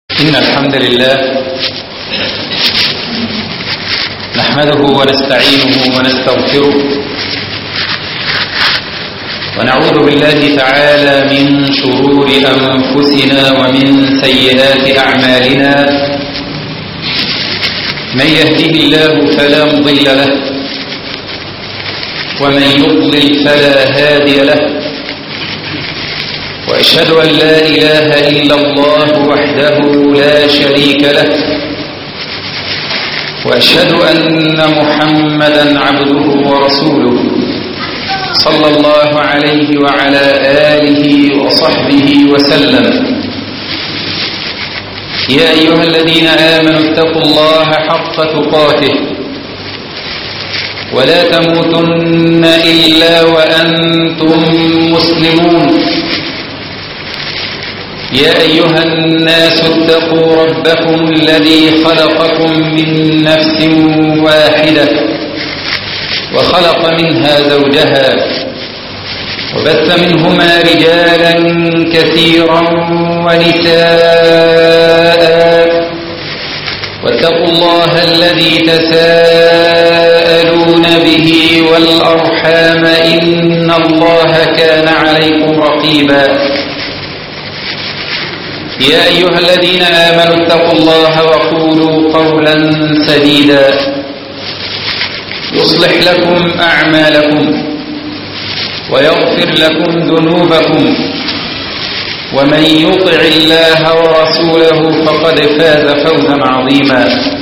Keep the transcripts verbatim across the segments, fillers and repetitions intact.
إن الحمد لله نحمده ونستعينه ونستغفره ونعوذ بالله تعالى من شرور أنفسنا ومن سيئات أعمالنا. من يهده الله فلا مضل له ومن يضلل فلا هادي له، وأشهد أن لا إله إلا الله وحده لا شريك له، وأشهد أن محمدا عبده ورسوله صلى الله عليه وعلى آله وصحبه وسلم. يا أيها الذين آمنوا اتقوا الله حق تقاته ولا تموتن إلا وأنتم مسلمون. يا أيها الناس اتقوا ربكم الذي خلقكم من نفس واحدة وخلق منها زوجها وبث منهما رجالا كثيرا ونساء، واتقوا الله الذي تساءلون به والأرحام إن الله كان عليكم رقيبا. يا أيها الذين آمنوا اتقوا الله وقولوا قولا سديدا يصلح لكم أعمالكم ويغفر لكم ذنوبكم، ومن يطع الله ورسوله فقد فاز فوزا عظيما.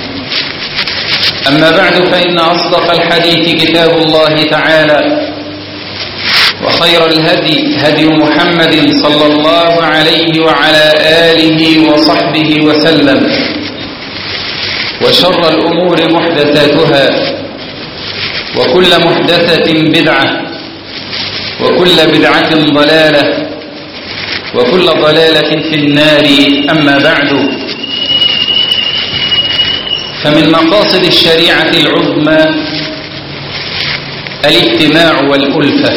أما بعد، فإن أصدق الحديث كتاب الله تعالى، وخير الهدي هدي محمد صلى الله عليه وعلى آله وصحبه وسلم، وشر الأمور محدثاتها، وكل محدثة بدعة، وكل بدعة ضلالة، وكل ضلالة في النار. أما بعد، فمن مقاصد الشريعة العظمى الاجتماع والألفة،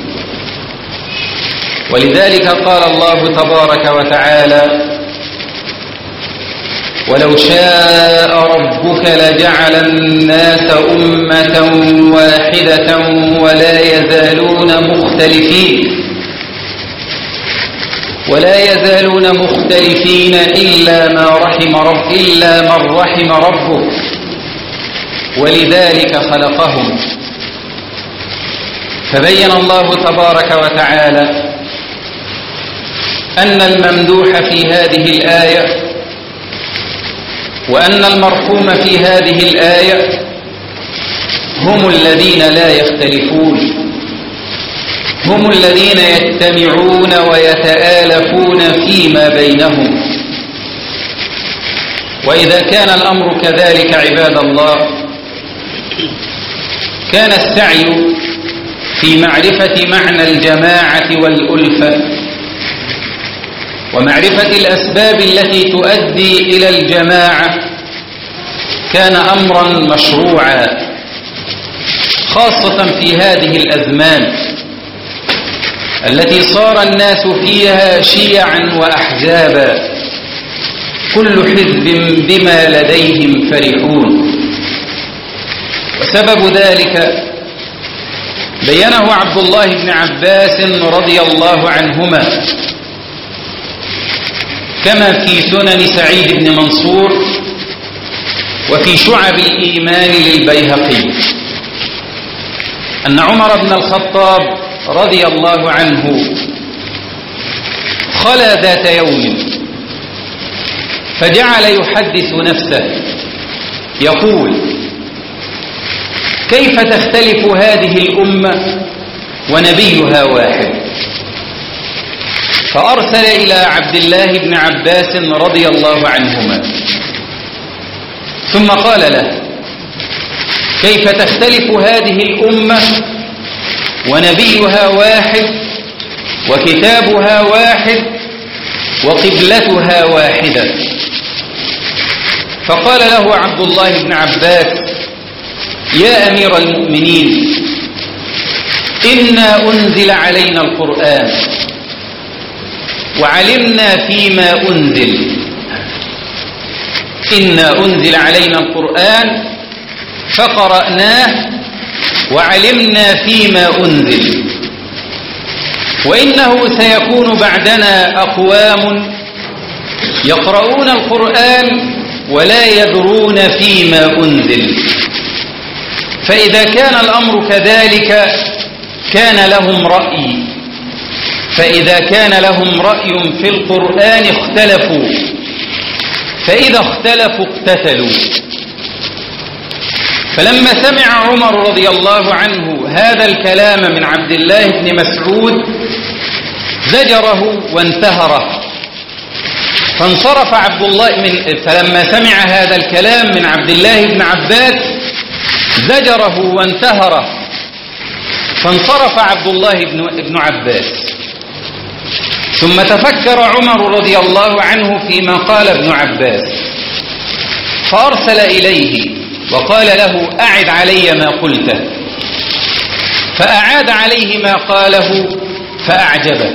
ولذلك قال الله تبارك وتعالى: ولو شاء ربك لجعل الناس أمة واحدة ولا يزالون مختلفين ولا يزالون مختلفين إلا ما رحم رب إلا من رحم ربك ولذلك خلقهم. فبين الله تبارك وتعالى أن الممدوح في هذه الآية وأن المرحوم في هذه الآية هم الذين لا يختلفون، هم الذين يجتمعون ويتآلفون فيما بينهم. وإذا كان الأمر كذلك عباد الله، كان السعي في معرفة معنى الجماعة والألفة ومعرفة الأسباب التي تؤدي إلى الجماعة كان أمرا مشروعا، خاصة في هذه الأزمان التي صار الناس فيها شيعا وأحزابا، كل حزب بما لديهم فرحون. وسبب ذلك بينه عبد الله بن عباس رضي الله عنهما كما في سنن سعيد بن منصور وفي شعب الإيمان للبيهقي، أن عمر بن الخطاب رضي الله عنه خلا ذات يوم فجعل يحدث نفسه يقول: كيف تختلف هذه الأمة ونبيها واحد؟ فأرسل إلى عبد الله بن عباس رضي الله عنهما ثم قال له: كيف تختلف هذه الأمة ونبيها واحد وكتابها واحد وقبلتها واحدة؟ فقال له عبد الله بن عباس: يا أمير المؤمنين، إنا أنزل علينا القرآن وعلمنا فيما أنزل إنا أنزل علينا القرآن فقرأناه وعلمنا فيما أنزل وإنه سيكون بعدنا أقوام يقرؤون القرآن ولا يدرون فيما أنزل فإذا كان الأمر كذلك كان لهم رأي فإذا كان لهم رأي في القرآن اختلفوا فإذا اختلفوا اقتتلوا فلما سمع عمر رضي الله عنه هذا الكلام من عبد الله بن مسعود زجره وانتهره فانصرف عبد الله من فلما سمع هذا الكلام من عبد الله بن عباس زجره وانتهره فانصرف عبد الله بن عباس ثم تفكر عمر رضي الله عنه فيما قال ابن عباس فأرسل إليه وقال له أعد علي ما قلته فأعاد عليه ما قاله فأعجبه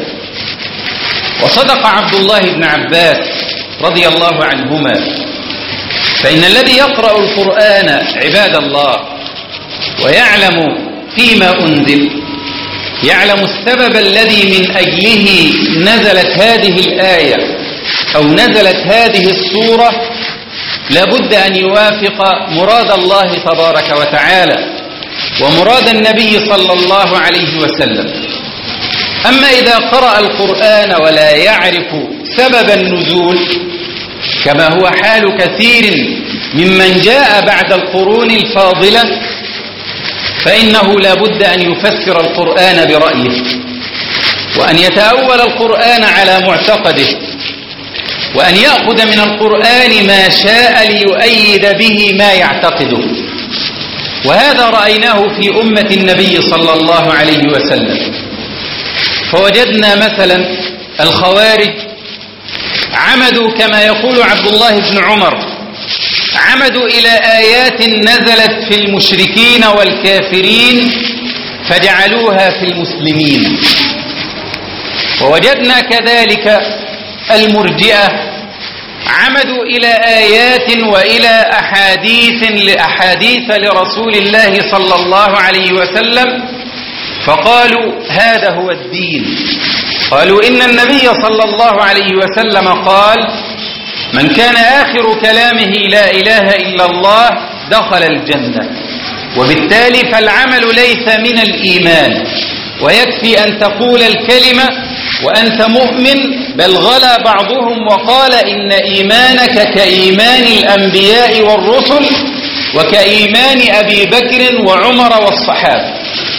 وصدق عبد الله بن عباس رضي الله عنهما فإن الذي يقرأ القرآن عباد الله ويعلم فيما أنزل يعلم السبب الذي من أجله نزلت هذه الآية أو نزلت هذه السورة لابد أن يوافق مراد الله تبارك وتعالى ومراد النبي صلى الله عليه وسلم. أما إذا قرأ القرآن ولا يعرف سبب النزول كما هو حال كثير ممن جاء بعد القرون الفاضلة فإنه لابد أن يفسر القرآن برأيه وأن يتأول القرآن على معتقده وأن يأخذ من القرآن ما شاء ليؤيد به ما يعتقده وهذا رأيناه في أمة النبي صلى الله عليه وسلم فوجدنا مثلا الخوارج عمدوا كما يقول عبد الله بن عمر عمدوا إلى آيات نزلت في المشركين والكافرين فجعلوها في المسلمين ووجدنا كذلك المرجئة عمدوا إلى آيات وإلى أحاديث لأحاديث لرسول الله صلى الله عليه وسلم فقالوا هذا هو الدين قالوا إن النبي صلى الله عليه وسلم قال من كان آخر كلامه لا إله إلا الله دخل الجنة وبالتالي فالعمل ليس من الإيمان ويكفي أن تقول الكلمة وأنت مؤمن بل غلا بعضهم وقال إن إيمانك كإيمان الأنبياء والرسل وكإيمان أبي بكر وعمر والصحابة.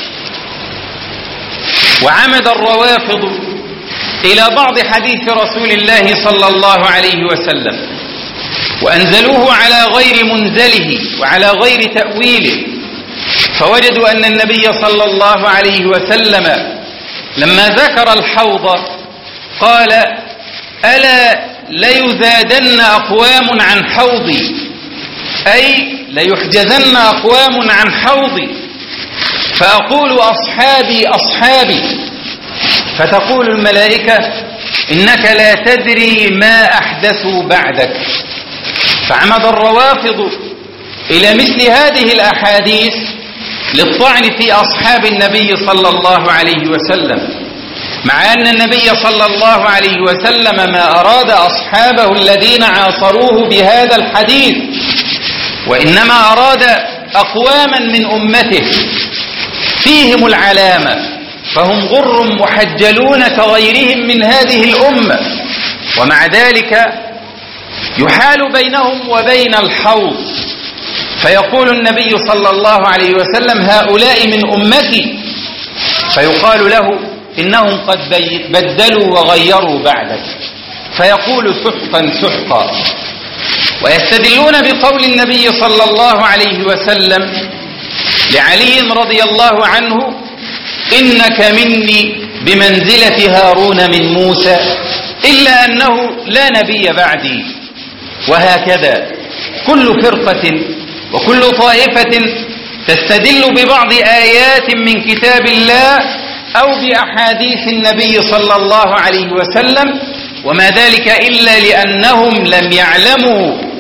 وعمد الروافض إلى بعض حديث رسول الله صلى الله عليه وسلم وأنزلوه على غير منزله وعلى غير تأويله فوجدوا أن النبي صلى الله عليه وسلم لما ذكر الحوض قال ألا ليزادن أقوام عن حوضي أي ليحجزن أقوام عن حوضي فأقول أصحابي أصحابي فتقول الملائكة إنك لا تدري ما أحدثوا بعدك. فعمد الروافض إلى مثل هذه الأحاديث للطعن في أصحاب النبي صلى الله عليه وسلم مع أن النبي صلى الله عليه وسلم ما أراد أصحابه الذين عاصروه بهذا الحديث وإنما أراد أقواما من أمته فيهم العلامة فهم غر محجلون كغيرهم من هذه الأمة ومع ذلك يحال بينهم وبين الحوض فيقول النبي صلى الله عليه وسلم هؤلاء من أمتي فيقال له إنهم قد بدلوا وغيروا بعدك فيقول سحقا سحقا. ويستدلون بقول النبي صلى الله عليه وسلم لعلي رضي الله عنه إنك مني بمنزلة هارون من موسى إلا أنه لا نبي بعدي. وهكذا كل فرقة وكل طائفة تستدل ببعض آيات من كتاب الله أو بأحاديث النبي صلى الله عليه وسلم وما ذلك إلا لأنهم لم يعلموا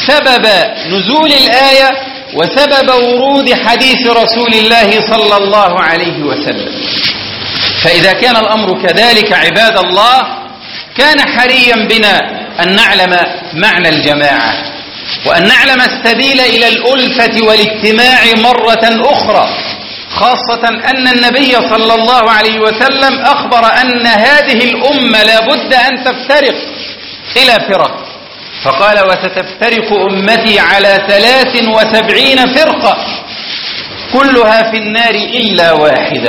سبب نزول الآية وسبب ورود حديث رسول الله صلى الله عليه وسلم. فإذا كان الأمر كذلك عباد الله، كان حريا بنا أن نعلم معنى الجماعة، وأن نعلم السبيل إلى الألفة والاجتماع مرة أخرى، خاصة أن النبي صلى الله عليه وسلم أخبر أن هذه الأمة لا بد أن تفترق إلى فرق، فقال: وستفترق أمتي على ثلاث وسبعين فرقة كلها في النار إلا واحدة.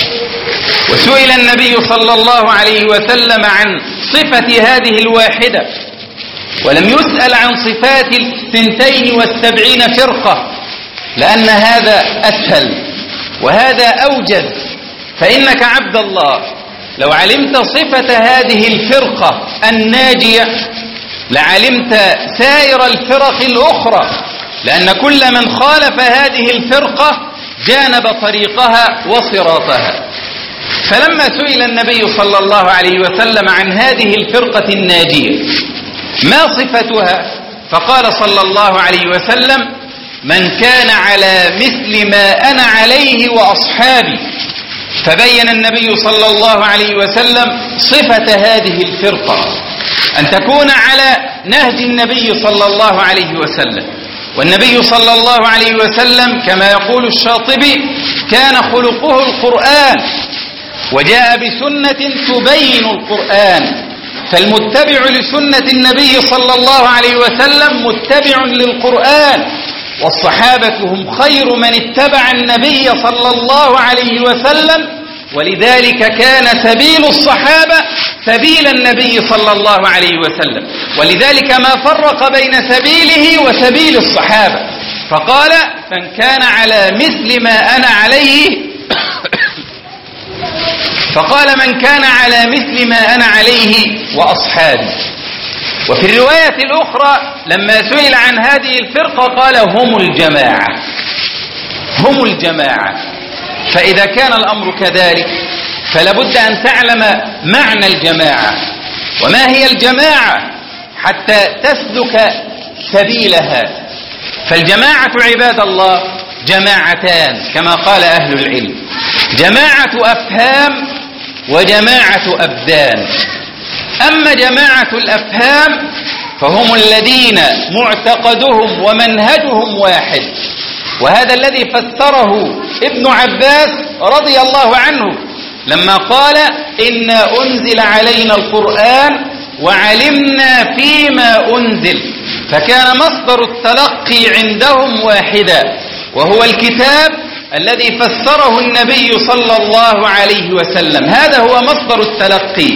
وسئل النبي صلى الله عليه وسلم عن صفة هذه الواحدة، ولم يسأل عن صفات الثنتين والسبعين فرقة، لأن هذا أسهل وهذا أوجز. فإنك عبد الله لو علمت صفة هذه الفرقة الناجية لعلمت سائر الفرق الأخرى، لأن كل من خالف هذه الفرقة جانب طريقها وصراطها. فلما سئل النبي صلى الله عليه وسلم عن هذه الفرقة الناجية ما صفتها، فقال صلى الله عليه وسلم: من كان على مثل ما أنا عليه وأصحابي. فبين النبي صلى الله عليه وسلم صفة هذه الفرقة، أن تكون على نهج النبي صلى الله عليه وسلم. والنبي صلى الله عليه وسلم كما يقول الشاطبي كان خلقه القرآن، وجاء بسنة تبين القرآن، فالمتبع لسنة النبي صلى الله عليه وسلم متبع للقرآن. والصحابة هم خير من اتبع النبي صلى الله عليه وسلم، ولذلك كان سبيل الصحابة سبيل النبي صلى الله عليه وسلم، ولذلك ما فرق بين سبيله وسبيل الصحابة، فقال: من كان على مثل ما أنا عليه فقال من كان على مثل ما أنا عليه وأصحابي. وفي الرواية الأخرى لما سئل عن هذه الفرقة قال: هم الجماعة، هم الجماعة. فإذا كان الأمر كذلك فلابد أن تعلم معنى الجماعة، وما هي الجماعة حتى تسلك سبيلها. فالجماعة عباد الله جماعتان كما قال أهل العلم: جماعة أفهام وجماعة أبدان. أما جماعة الأفهام فهم الذين معتقدهم ومنهجهم واحد، وهذا الذي فسره ابن عباس رضي الله عنه لما قال: إنا أنزل علينا القرآن وعلمنا فيما أنزل. فكان مصدر التلقي عندهم واحدا، وهو الكتاب الذي فسره النبي صلى الله عليه وسلم، هذا هو مصدر التلقي.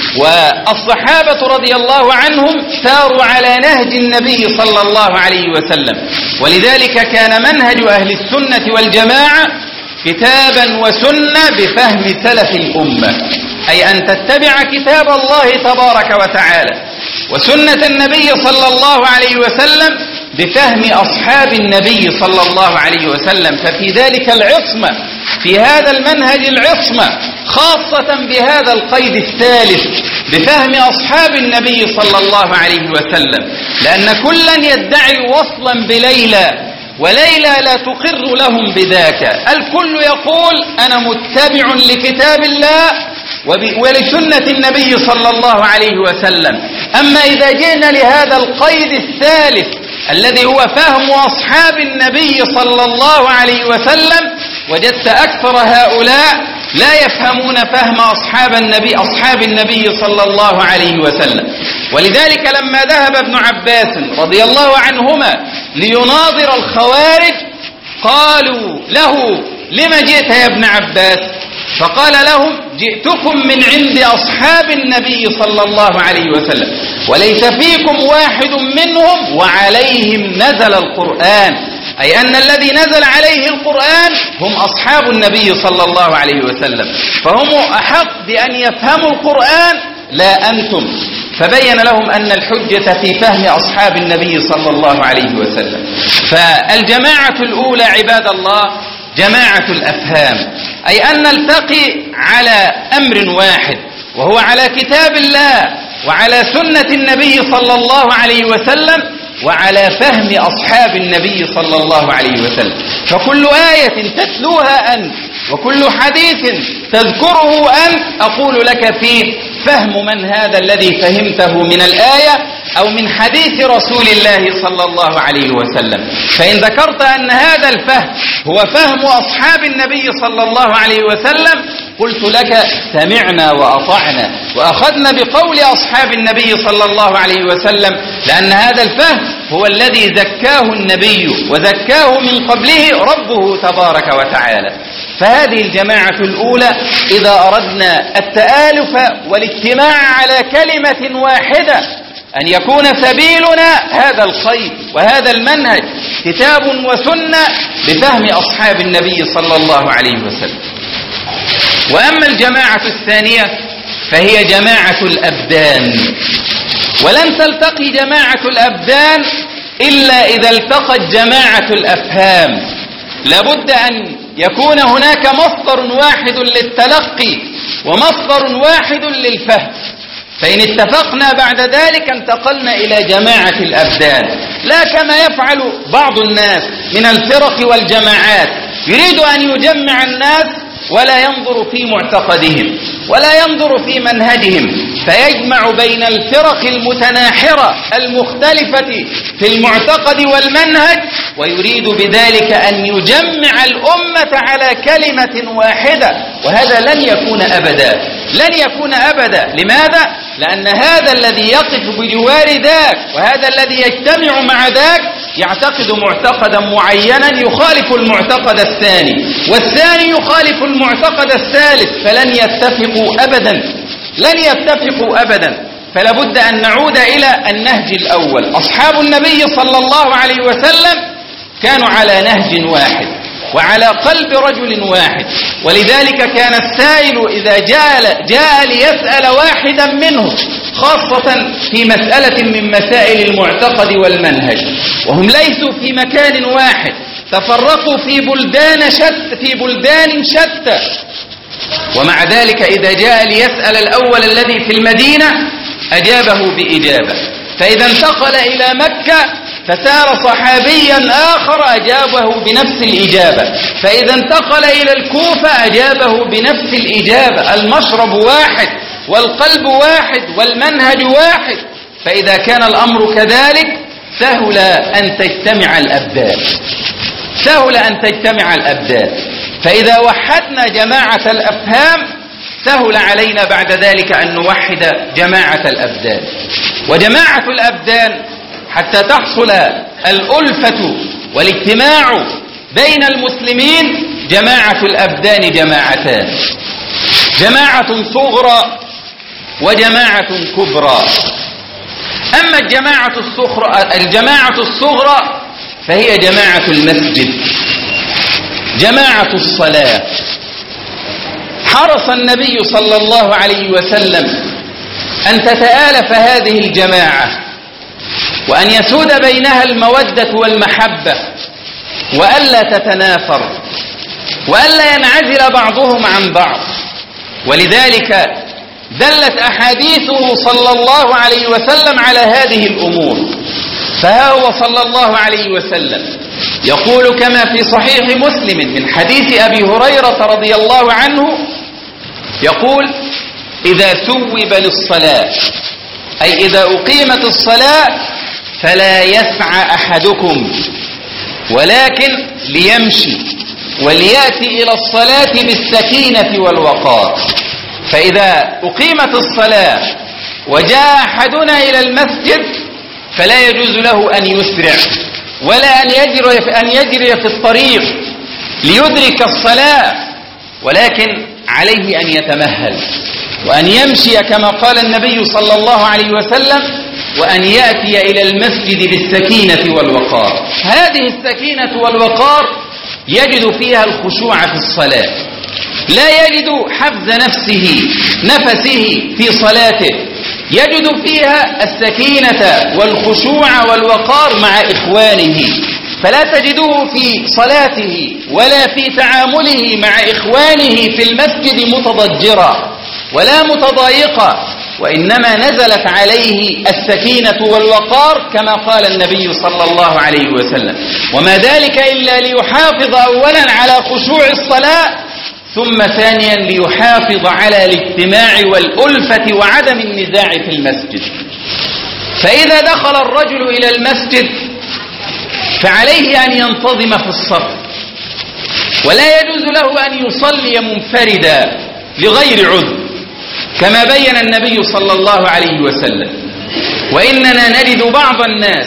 والصحابة رضي الله عنهم ساروا على نهج النبي صلى الله عليه وسلم، ولذلك كان منهج أهل السنة والجماعة كتابا وسنة بفهم سلف الأمة، أي أن تتبع كتاب الله تبارك وتعالى وسنة النبي صلى الله عليه وسلم بفهم أصحاب النبي صلى الله عليه وسلم. ففي ذلك العصمة، في هذا المنهج العصمة، خاصة بهذا القيد الثالث بفهم أصحاب النبي صلى الله عليه وسلم، لأن كلا يدعي وصلا بليلى وليلى لا تقر لهم بذاك. الكل يقول أنا متبع لكتاب الله ولسنة النبي صلى الله عليه وسلم. أما إذا جئنا لهذا القيد الثالث الذي هو فهم أصحاب النبي صلى الله عليه وسلم، وجدت أكثر هؤلاء لا يفهمون فهم أصحاب النبي أصحاب النبي صلى الله عليه وسلم. ولذلك لما ذهب ابن عباس رضي الله عنهما ليناظر الخوارج قالوا له: لما جئت يا ابن عباس؟ فقال لهم: جئتكم من عند أصحاب النبي صلى الله عليه وسلم، وليس فيكم واحد منهم وعليهم نزل القرآن، أي أن الذي نزل عليه القرآن هم أصحاب النبي صلى الله عليه وسلم، فهم أحق بأن يفهموا القرآن لا أنتم. فبين لهم أن الحجة في فهم أصحاب النبي صلى الله عليه وسلم. فالجماعة الأولى عباد الله جماعة الأفهام، أي أن نلتقي على أمر واحد، وهو على كتاب الله وعلى سنة النبي صلى الله عليه وسلم، وعلى فهم أصحاب النبي صلى الله عليه وسلم. فكل آية تتلوها أنت وكل حديث تذكره أنت أقول لك فيه فهم من هذا الذي فهمته من الآية أو من حديث رسول الله صلى الله عليه وسلم. فإن ذكرت أن هذا الفهم هو فهم أصحاب النبي صلى الله عليه وسلم قلت لك سمعنا وأطعنا وأخذنا بقول أصحاب النبي صلى الله عليه وسلم، لأن هذا الفهم هو الذي زكاه النبي وزكاه من قبله ربه تبارك وتعالى. فهذه الجماعة الأولى إذا أردنا التآلف والاجتماع على كلمة واحدة أن يكون سبيلنا هذا الخير وهذا المنهج كتاب وسنة بفهم أصحاب النبي صلى الله عليه وسلم. وأما الجماعة الثانية فهي جماعة الأبدان، ولن تلتقي جماعة الأبدان إلا إذا التقت جماعة الأفهام. لابد أن يكون هناك مصدر واحد للتلقي ومصدر واحد للفهم، فإن اتفقنا بعد ذلك انتقلنا إلى جماعة الأبدان، لا كما يفعل بعض الناس من الفرق والجماعات، يريد أن يجمع الناس ولا ينظر في معتقدهم ولا ينظر في منهجهم، فيجمع بين الفرق المتناحرة المختلفة في المعتقد والمنهج، ويريد بذلك أن يجمع الأمة على كلمة واحدة، وهذا لن يكون أبدا لن يكون أبدا. لماذا؟ لأن هذا الذي يقف بجوار ذاك وهذا الذي يجتمع مع ذاك يعتقد معتقدا معينا يخالف المعتقد الثاني، والثاني يخالف المعتقد الثالث، فلن يتفقوا أبدا لن يتفقوا أبدا. فلا بد أن نعود إلى النهج الأول. أصحاب النبي صلى الله عليه وسلم كانوا على نهج واحد وعلى قلب رجل واحد، ولذلك كان السائل إذا جاء, جاء ليسأل واحدا منهم خاصة في مسألة من مسائل المعتقد والمنهج، وهم ليسوا في مكان واحد، تفرقوا في بلدان شتى في بلدان شتى، ومع ذلك إذا جاء ليسأل الأول الذي في المدينة أجابه بإجابة، فإذا انتقل إلى مكة فسار صحابيا آخر أجابه بنفس الإجابة، فإذا انتقل إلى الكوفة أجابه بنفس الإجابة. المشرب واحد والقلب واحد والمنهج واحد، فإذا كان الأمر كذلك سهل أن تجتمع الأبدان سهل أن تجتمع الأبدان فإذا وحدنا جماعة الأفهام سهل علينا بعد ذلك أن نوحد جماعة الأبدان. وجماعة الأبدان حتى تحصل الألفة والاجتماع بين المسلمين جماعة الأبدان جماعتان، جماعة صغرى وجماعة كبرى. أما الجماعة الصغرى الجماعة الصغرى فهي جماعة المسجد، جماعة الصلاة. حرص النبي صلى الله عليه وسلم أن تتآلف هذه الجماعة وأن يسود بينها المودة والمحبة، وألا تتنافر وألا ينعزل بعضهم عن بعض. ولذلك دلت أحاديثه صلى الله عليه وسلم على هذه الأمور. فها هو صلى الله عليه وسلم يقول كما في صحيح مسلم من حديث أبي هريرة رضي الله عنه، يقول: إذا ثوب للصلاة، أي إذا أقيمت الصلاة، فلا يسعى أحدكم ولكن ليمشي وليأتي إلى الصلاة بالسكينة والوقار. فإذا أقيمت الصلاة وجاء أحدنا إلى المسجد فلا يجوز له أن يسرع ولا أن يجري أن يجري في الطريق ليدرك الصلاة، ولكن عليه أن يتمهل وأن يمشي كما قال النبي صلى الله عليه وسلم، وأن يأتي إلى المسجد بالسكينة والوقار. هذه السكينة والوقار يجد فيها الخشوع في الصلاة، لا يجد حفظ نفسه نفسه في صلاته، يجد فيها السكينة والخشوع والوقار مع إخوانه، فلا تجده في صلاته ولا في تعامله مع إخوانه في المسجد متضجرا ولا متضايقا، وإنما نزلت عليه السكينة والوقار كما قال النبي صلى الله عليه وسلم. وما ذلك إلا ليحافظ أولا على خشوع الصلاة، ثم ثانيا ليحافظ على الاجتماع والألفة وعدم النزاع في المسجد. فإذا دخل الرجل إلى المسجد فعليه أن ينتظم في الصف، ولا يجوز له أن يصلي منفردا لغير عذر كما بين النبي صلى الله عليه وسلم. وإننا نجد بعض الناس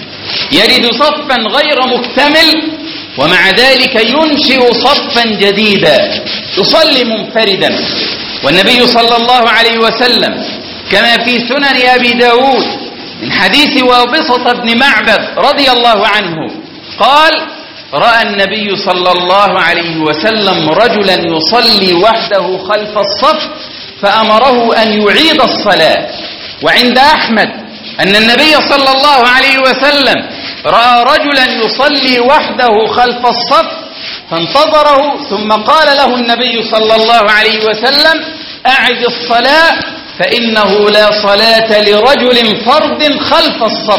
يجد صفا غير مكتمل ومع ذلك ينشئ صفا جديدا يصلي منفردا. والنبي صلى الله عليه وسلم كما في سنن أبي داود من حديث وابصة بن معبد رضي الله عنه قال: رأى النبي صلى الله عليه وسلم رجلا يصلي وحده خلف الصف فأمره أن يعيد الصلاة. وعند أحمد أن النبي صلى الله عليه وسلم رأى رجلا يصلي وحده خلف الصف فانتظره ثم قال له النبي صلى الله عليه وسلم: أعد الصلاة فإنه لا صلاة لرجل فرد خلف الصف.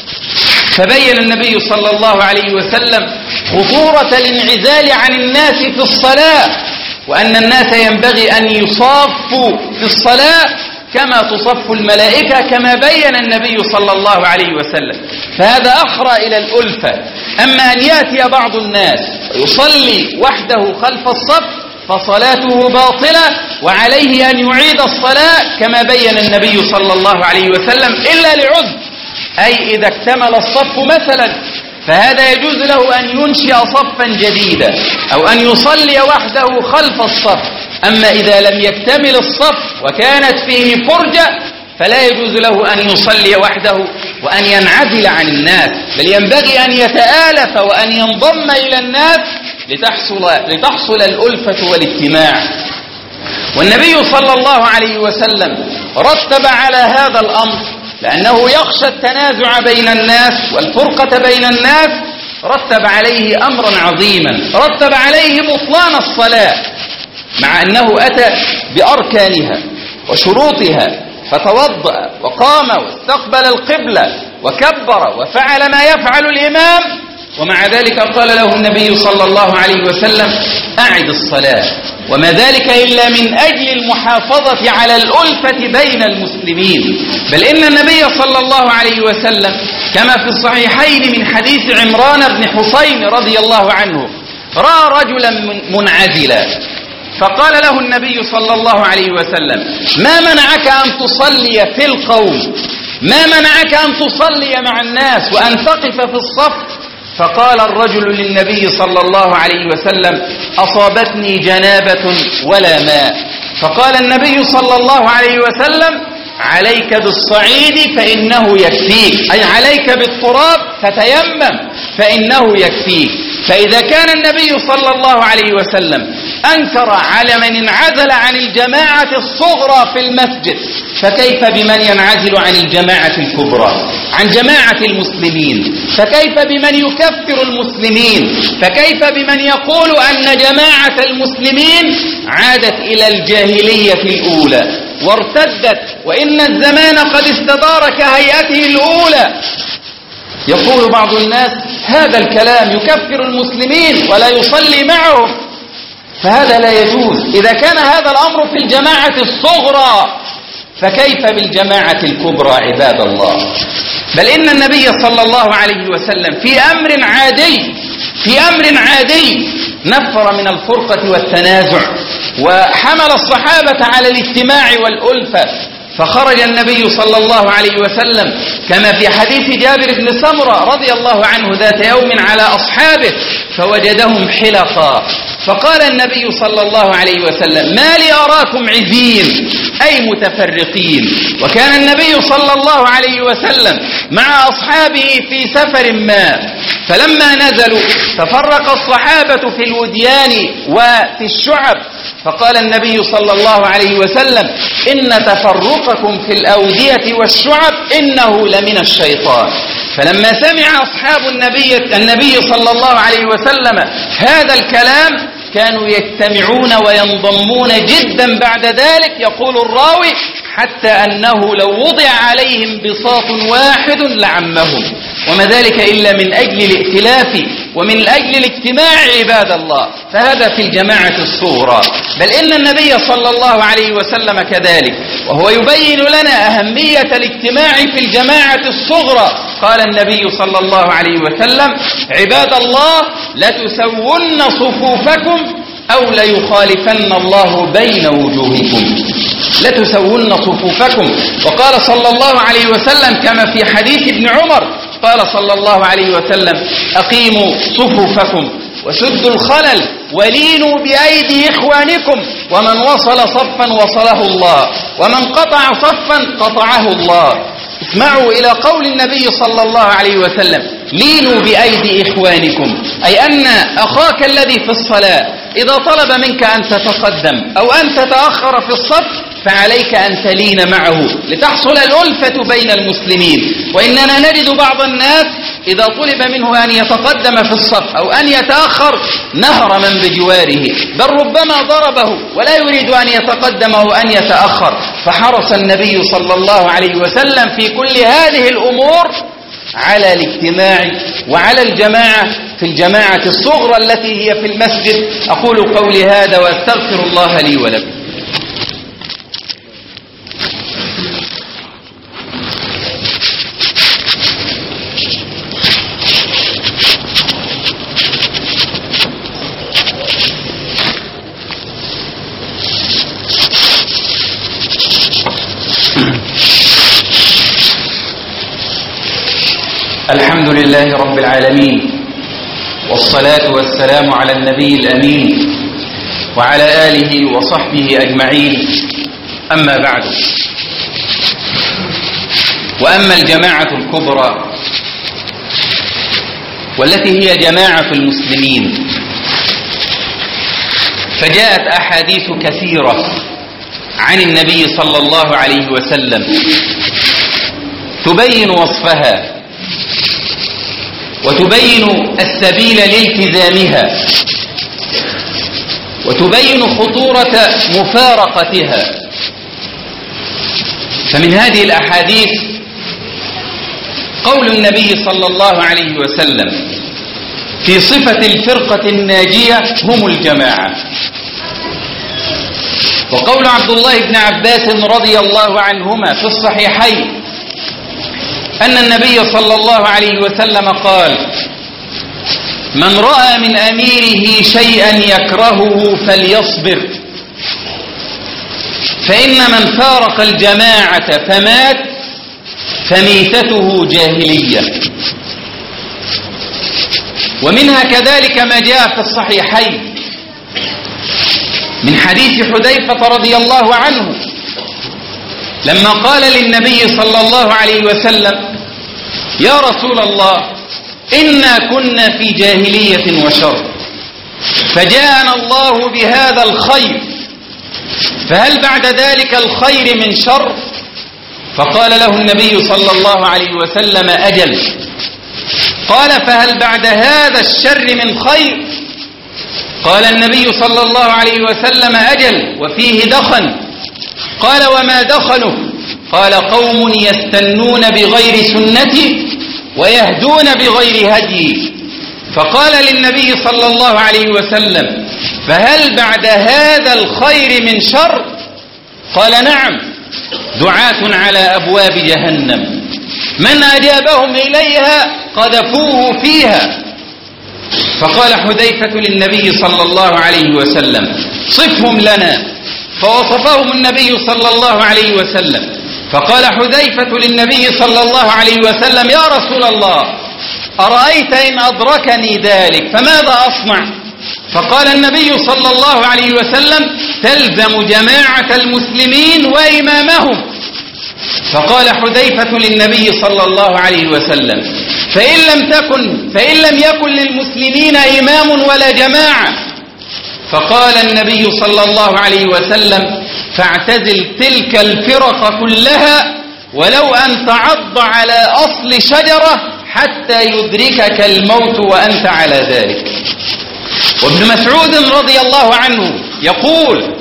فبين النبي صلى الله عليه وسلم خطورة الانعزال عن الناس في الصلاة، وأن الناس ينبغي أن يصافوا في الصلاة كما تصف الملائكة كما بين النبي صلى الله عليه وسلم. فهذا أخرى إلى الألفة. أما أن يأتي بعض الناس ويصلي وحده خلف الصف فصلاته باطلة وعليه أن يعيد الصلاة كما بين النبي صلى الله عليه وسلم إلا لعذر، أي إذا اكتمل الصف مثلا فهذا يجوز له أن ينشئ صفا جديدا أو أن يصلي وحده خلف الصف. أما إذا لم يكتمل الصف وكانت فيه فرجة فلا يجوز له أن يصلي وحده وأن ينعزل عن الناس، بل ينبغي أن يتآلف وأن ينضم إلى الناس لتحصل, لتحصل الألفة والاجتماع. والنبي صلى الله عليه وسلم رتب على هذا الأمر لأنه يخشى التنازع بين الناس والفرقة بين الناس، رتب عليه أمرا عظيما، رتب عليه بطلان الصلاة مع أنه أتى بأركانها وشروطها فتوضأ وقام واستقبل القبلة وكبر وفعل ما يفعل الإمام، ومع ذلك قال له النبي صلى الله عليه وسلم: أعد الصلاة. وما ذلك إلا من أجل المحافظة على الألفة بين المسلمين. بل إن النبي صلى الله عليه وسلم كما في الصحيحين من حديث عمران بن حسين رضي الله عنه رأى رجلا منعزلا فقال له النبي صلى الله عليه وسلم: ما منعك أن تصلي في القوم؟ ما منعك أن تصلي مع الناس وأن تقف في الصف؟ فقال الرجل للنبي صلى الله عليه وسلم: أصابتني جنابة ولا ماء. فقال النبي صلى الله عليه وسلم: عليك بالصعيد فإنه يكفيك، أي عليك بالتراب فتيمم فإنه يكفيك. فإذا كان النبي صلى الله عليه وسلم أنكر على من انعزل عن الجماعة الصغرى في المسجد، فكيف بمن ينعزل عن الجماعة الكبرى، عن جماعة المسلمين؟ فكيف بمن يكفر المسلمين؟ فكيف بمن يقول أن جماعة المسلمين عادت إلى الجاهلية الأولى وارتدت وإن الزمان قد استدار كهيئته الأولى؟ يقول بعض الناس هذا الكلام يكفر المسلمين ولا يصلي معهم، فهذا لا يجوز. إذا كان هذا الأمر في الجماعة الصغرى فكيف بالجماعة الكبرى عباد الله؟ بل إن النبي صلى الله عليه وسلم في أمر عادي في أمر عادي نفر من الفرقة والتنازع وحمل الصحابة على الاجتماع والألفة. فخرج النبي صلى الله عليه وسلم كما في حديث جابر بن سمرة رضي الله عنه ذات يوم على أصحابه فوجدهم حلقا، فقال النبي صلى الله عليه وسلم: ما لي أراكم عزين، أي متفرقين. وكان النبي صلى الله عليه وسلم مع أصحابه في سفر ما، فلما نزلوا تفرق الصحابة في الوديان وفي الشعب، فقال النبي صلى الله عليه وسلم: إن تفرقكم في الأودية والشعب إنه لمن الشيطان. فلما سمع أصحاب النبي, النبي صلى الله عليه وسلم هذا الكلام كانوا يجتمعون وينضمون جدا بعد ذلك. يقول الراوي: حتى أنه لو وضع عليهم بساط واحد لعمهم، وما ذلك إلا من أجل الائتلاف ومن أجل الاجتماع عباد الله. فهذا في الجماعة الصغرى. بل إن النبي صلى الله عليه وسلم كذلك وهو يبين لنا أهمية الاجتماع في الجماعة الصغرى قال النبي صلى الله عليه وسلم: عباد الله لتسون صفوفكم أو ليخالفن الله بين وجوهكم. لتسون صفوفكم. وقال صلى الله عليه وسلم كما في حديث ابن عمر قال صلى الله عليه وسلم: أقيموا صفوفكم وسدوا الخلل ولينوا بأيدي إخوانكم، ومن وصل صفا وصله الله، ومن قطع صفا قطعه الله. اسمعوا إلى قول النبي صلى الله عليه وسلم: لينوا بأيدي إخوانكم، أي أن أخاك الذي في الصلاة إذا طلب منك أن تتقدم أو أن تتأخر في الصف فعليك أن تلين معه لتحصل الألفة بين المسلمين. وإننا نجد بعض الناس إذا طلب منه أن يتقدم في الصف أو أن يتأخر نهر من بجواره، بل ربما ضربه ولا يريد أن يتقدم أو أن يتأخر. فحرص النبي صلى الله عليه وسلم في كل هذه الأمور على الاجتماع وعلى الجماعة في الجماعة الصغرى التي هي في المسجد. أقول قولي هذا وأستغفر الله لي ولكم. الحمد لله رب العالمين، والصلاة والسلام على النبي الأمين وعلى آله وصحبه أجمعين. أما بعد، وأما الجماعة الكبرى والتي هي جماعة المسلمين فجاءت أحاديث كثيرة عن النبي صلى الله عليه وسلم تبين وصفها وتبين السبيل لالتزامها وتبين خطورة مفارقتها. فمن هذه الأحاديث قول النبي صلى الله عليه وسلم في صفة الفرقة الناجية: هم الجماعة. وقول عبد الله بن عباس رضي الله عنهما في الصحيحين أن النبي صلى الله عليه وسلم قال: من رأى من أميره شيئا يكرهه فليصبر، فإن من فارق الجماعة فمات فميتته جاهلية. ومنها كذلك ما جاء في الصحيحين من حديث حذيفة رضي الله عنه لما قال للنبي صلى الله عليه وسلم: يا رسول الله، إنا كنا في جاهلية وشر، فجاءنا الله بهذا الخير، فهل بعد ذلك الخير من شر؟ فقال له النبي صلى الله عليه وسلم: أجل. قال: فهل بعد هذا الشر من خير؟ قال النبي صلى الله عليه وسلم: أجل، وفيه دخن. قال: وما دخله؟ قال: قوم يستنون بغير سنتي ويهدون بغير هدي. فقال للنبي صلى الله عليه وسلم: فهل بعد هذا الخير من شر؟ قال: نعم، دعاة على أبواب جهنم، من أجابهم إليها قذفوه فيها. فقال حذيفة للنبي صلى الله عليه وسلم: صفهم لنا. فوصفهم النبي صلى الله عليه وسلم. فقال حذيفة للنبي صلى الله عليه وسلم: يا رسول الله، أرأيت إن أدركني ذلك فماذا أصنع؟ فقال النبي صلى الله عليه وسلم: تلزم جماعة المسلمين وإمامهم. فقال حذيفة للنبي صلى الله عليه وسلم: فإن لم تكن فإن لم يكن للمسلمين إمام ولا جماعة؟ فقال النبي صلى الله عليه وسلم: فاعتزل تلك الفرق كلها ولو أن تعض على أصل شجرة حتى يدركك الموت وأنت على ذلك. وابن مسعود رضي الله عنه يقول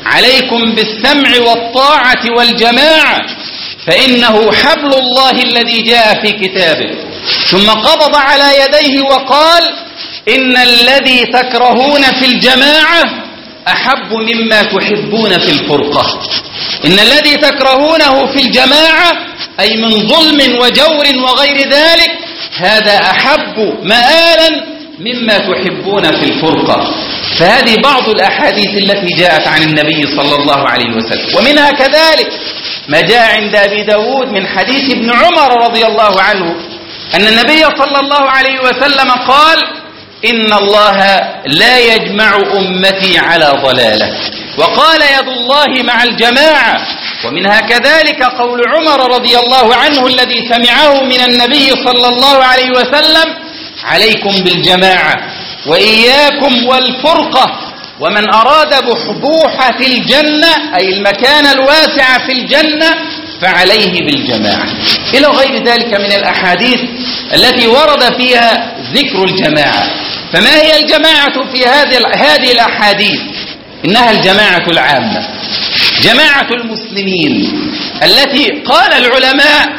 عليكم بالسمع والطاعة والجماعة فإنه حبل الله الذي جاء في كتابه. ثم قبض على يديه وقال إن الذي تكرهون في الجماعة أحب مما تحبون في الفرقة. إن الذي تكرهونه في الجماعة أي من ظلم وجور وغير ذلك هذا أحب مآلا مما تحبون في الفرقة. فهذه بعض الأحاديث التي جاءت عن النبي صلى الله عليه وسلم. ومنها كذلك ما جاء عند أبي داود من حديث ابن عمر رضي الله عنه أن النبي صلى الله عليه وسلم قال إن الله لا يجمع أمتي على ضلالة، وقال يد الله مع الجماعة. ومنها كذلك قول عمر رضي الله عنه الذي سمعه من النبي صلى الله عليه وسلم عليكم بالجماعة وإياكم والفرقة، ومن أراد بحبوحة الجنة أي المكان الواسع في الجنة فعليه بالجماعة، إلى غير ذلك من الأحاديث التي ورد فيها ذكر الجماعة. فما هي الجماعة في هذه الأحاديث؟ إنها الجماعة العامة، جماعة المسلمين التي قال العلماء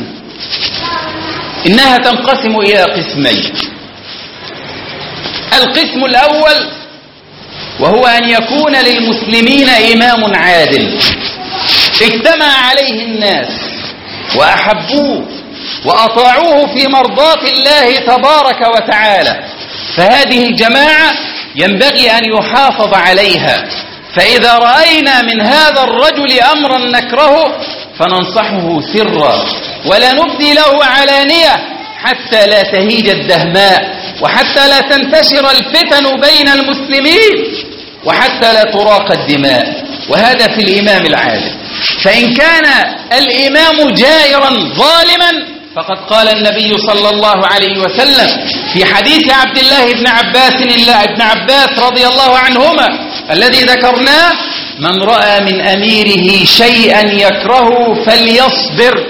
إنها تنقسم إلى قسمين. القسم الأول وهو أن يكون للمسلمين إمام عادل اجتمع عليه الناس وأحبوه وأطاعوه في مرضاة الله تبارك وتعالى، فهذه الجماعة ينبغي أن يحافظ عليها. فإذا رأينا من هذا الرجل أمرا نكرهه فننصحه سرا ولا نبدي له علانية حتى لا تهيج الدهماء وحتى لا تنتشر الفتن بين المسلمين وحتى لا تراق الدماء. وهذا في الإمام العادل. فإن كان الإمام جائرا ظالما فقد قال النبي صلى الله عليه وسلم في حديث عبد الله بن عباس ابن عباس رضي الله عنهما الذي ذكرناه: من رأى من أميره شيئا يكرهه فليصبر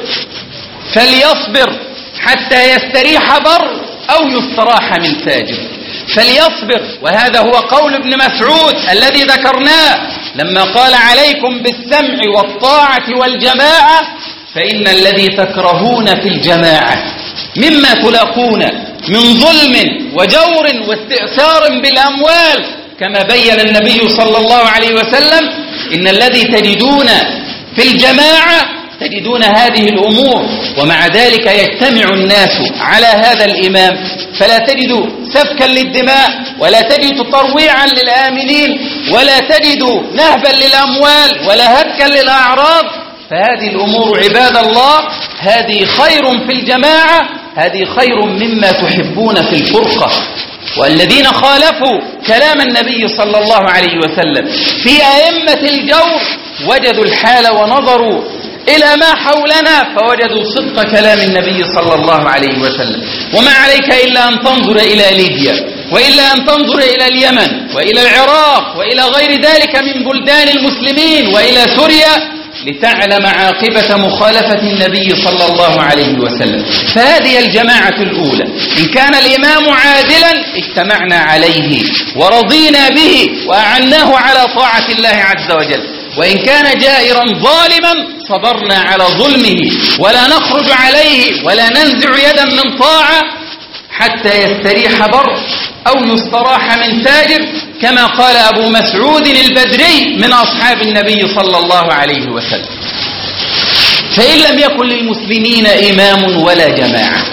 فليصبر حتى يستريح بر أو يستراح من ساجد. فليصبر، وهذا هو قول ابن مسعود الذي ذكرناه لما قال عليكم بالسمع والطاعة والجماعة فإن الذي تكرهون في الجماعة مما تلاقون من ظلم وجور واستئثار بالأموال كما بين النبي صلى الله عليه وسلم إن الذي تجدون في الجماعة تجدون هذه الأمور، ومع ذلك يجتمع الناس على هذا الإمام فلا تجد سفكا للدماء ولا تجد ترويعا للآمنين ولا تجد نهبا للأموال ولا هتكا للأعراض. فهذه الأمور عباد الله هذه خير في الجماعة، هذه خير مما تحبون في الفرقة. والذين خالفوا كلام النبي صلى الله عليه وسلم في أئمة الجور وجدوا الحال ونظروا إلى ما حولنا فوجدوا صدق كلام النبي صلى الله عليه وسلم. وما عليك إلا أن تنظر إلى ليبيا وإلا أن تنظر إلى اليمن وإلى العراق وإلى غير ذلك من بلدان المسلمين وإلى سوريا لتعلم عاقبة مخالفة النبي صلى الله عليه وسلم. فهذه الجماعة الأولى، إن كان الإمام عادلا اجتمعنا عليه ورضينا به وأعناه على طاعة الله عز وجل، وإن كان جائرا ظالما صبرنا على ظلمه ولا نخرج عليه ولا ننزع يدا من طاعة حتى يستريح بر أو يستراح من تاجر كما قال أبو مسعود البدري من أصحاب النبي صلى الله عليه وسلم. فإن لم يكن للمسلمين إمام ولا جماعة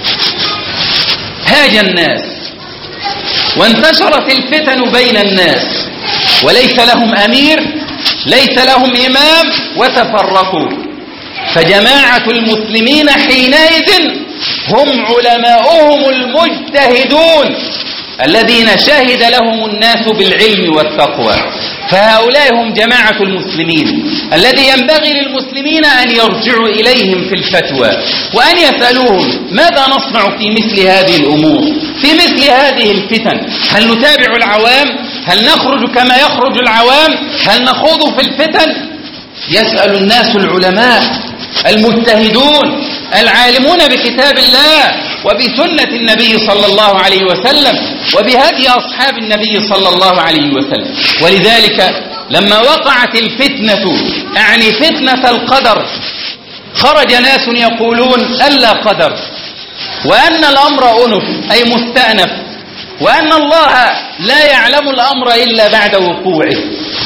هاج الناس وانتشرت الفتن بين الناس وليس لهم أمير ليس لهم إمام وتفرقوا، فجماعة المسلمين حينئذ هم علماؤهم المجتهدون الذين شهد لهم الناس بالعلم والتقوى. فهؤلاء هم جماعة المسلمين الذي ينبغي للمسلمين أن يرجعوا إليهم في الفتوى وأن يسألوهم ماذا نصنع في مثل هذه الأمور، في مثل هذه الفتن. هل نتابع العوام؟ هل نخرج كما يخرج العوام؟ هل نخوض في الفتن؟ يسأل الناس العلماء المجتهدون العالمون بكتاب الله وبسنة النبي صلى الله عليه وسلم وبهدي أصحاب النبي صلى الله عليه وسلم. ولذلك لما وقعت الفتنة، أعني فتنة القدر، خرج ناس يقولون ألا قدر، وأن الأمر أنف أي مستأنف، وأن الله لا يعلم الأمر إلا بعد وقوعه.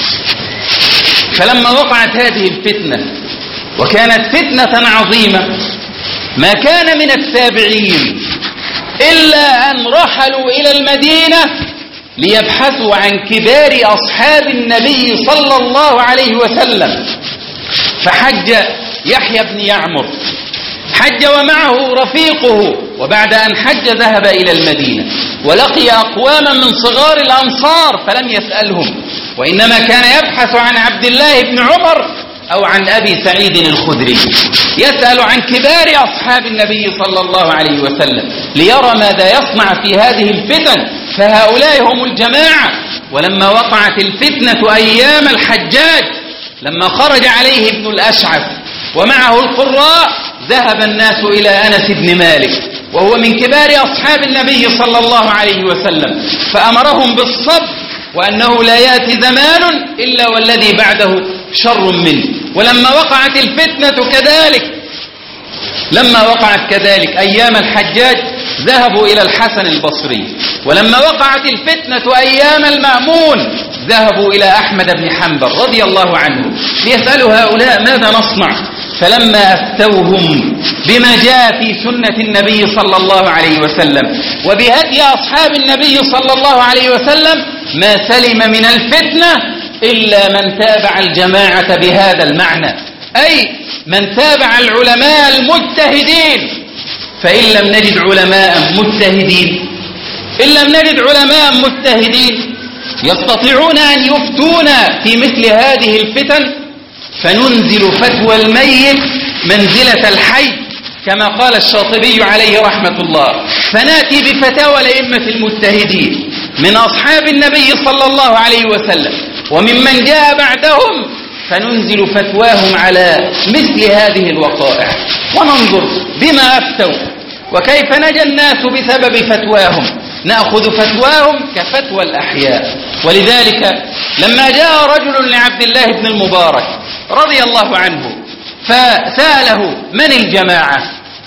فلما وقعت هذه الفتنة وكانت فتنة عظيمة، ما كان من التابعين إلا أن رحلوا إلى المدينة ليبحثوا عن كبار أصحاب النبي صلى الله عليه وسلم. فحج يحيى بن يعمر، حج ومعه رفيقه، وبعد أن حج ذهب إلى المدينة ولقي أقواما من صغار الأنصار فلم يسألهم، وإنما كان يبحث عن عبد الله بن عمر أو عن أبي سعيد الخدري، يسأل عن كبار أصحاب النبي صلى الله عليه وسلم ليرى ماذا يصنع في هذه الفتن، فهؤلاء هم الجماعة. ولما وقعت الفتنة أيام الحجاج، لما خرج عليه ابن الأشعث ومعه القراء، ذهب الناس إلى أنس بن مالك وهو من كبار أصحاب النبي صلى الله عليه وسلم، فأمرهم بالصبر، وأنه لا يأتي زمان إلا والذي بعده شر منه. ولما وقعت الفتنة كذلك، لما وقعت كذلك أيام الحجاج ذهبوا إلى الحسن البصري، ولما وقعت الفتنة أيام المأمون ذهبوا إلى أحمد بن حنبل رضي الله عنه ليسألوا هؤلاء ماذا نصنع. فلما أفتوهم بما جاء في سنة النبي صلى الله عليه وسلم وبهدي أصحاب النبي صلى الله عليه وسلم، ما سلم من الفتنة إلا من تابع الجماعة بهذا المعنى، أي من تابع العلماء المجتهدين. فإن لم نجد علماء مجتهدين إن لم نجد علماء مجتهدين يستطيعون أن يفتونا في مثل هذه الفتن، فننزل فتوى الميت منزلة الحي كما قال الشاطبي عليه رحمة الله، فنأتي بفتاوى الأئمة المجتهدين من أصحاب النبي صلى الله عليه وسلم وممن جاء بعدهم، فننزل فتواهم على مثل هذه الوقائع، وننظر بما أفتوا وكيف نجا الناس بسبب فتواهم، نأخذ فتواهم كفتوى الأحياء. ولذلك لما جاء رجل لعبد الله بن المبارك رضي الله عنه فسأله من الجماعة،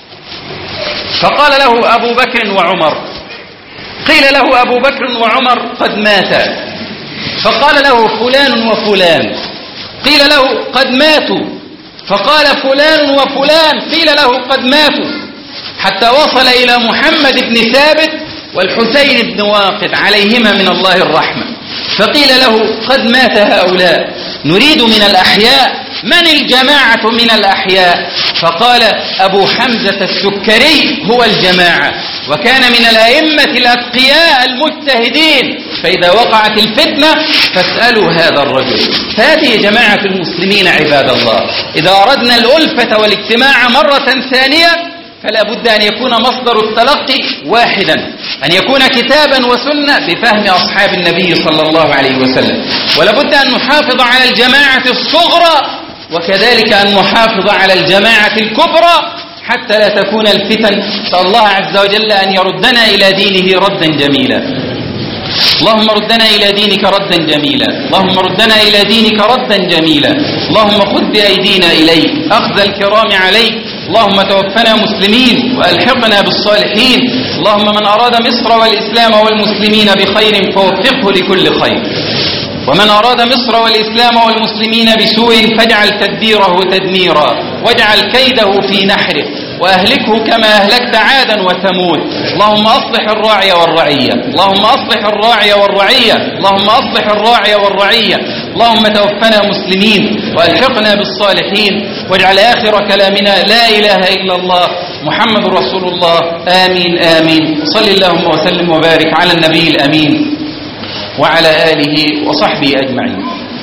فقال له أبو بكر وعمر. قيل له أبو بكر وعمر قد ماتا، فقال له فلان وفلان. قيل له قد ماتوا، فقال فلان وفلان. قيل له قد ماتوا، حتى وصل إلى محمد بن ثابت والحسين بن واقد عليهما من الله الرحمة، فقيل له قد مات هؤلاء، نريد من الأحياء من الجماعة من الأحياء؟ فقال أبو حمزة السكري هو الجماعة، وكان من الأئمة الأتقياء المجتهدين، فإذا وقعت الفتنة فاسألوا هذا الرجل. فهذه جماعة المسلمين عباد الله. إذا أردنا الألفة والاجتماع مرة ثانية فلا بد أن يكون مصدر التلقي واحدا، أن يكون كتابا وسنة بفهم أصحاب النبي صلى الله عليه وسلم، ولا بد أن نحافظ على الجماعة الصغرى وكذلك أن نحافظ على الجماعة الكبرى حتى لا تكون الفتن. نسأل الله عز وجل أن يردنا إلى دينه ردا جميلا. اللهم ردنا إلى دينك ردا جميلا، اللهم ردنا إلى دينك ردا جميلا، اللهم خذ بأيدينا إليك أخذ الكرام عليك، اللهم توفنا مسلمين وألحقنا بالصالحين، اللهم من أراد مصر والإسلام والمسلمين بخير فوفقه لكل خير، ومن أراد مصر والإسلام والمسلمين بسوء فاجعل تدبيره تدميرا، واجعل كيده في نحره، وأهلكه كما أهلكت عادا وثمود. اللهم أصلح الراعي والرعية، اللهم أصلح الراعي والرعية، اللهم أصلح الراعي والرعية، اللهم توفنا مسلمين وألحقنا بالصالحين، واجعل آخر كلامنا لا إله إلا الله محمد رسول الله. آمين آمين. صل اللهم وسلم وبارك على النبي الأمين وعلى آله وصحبه أجمعين.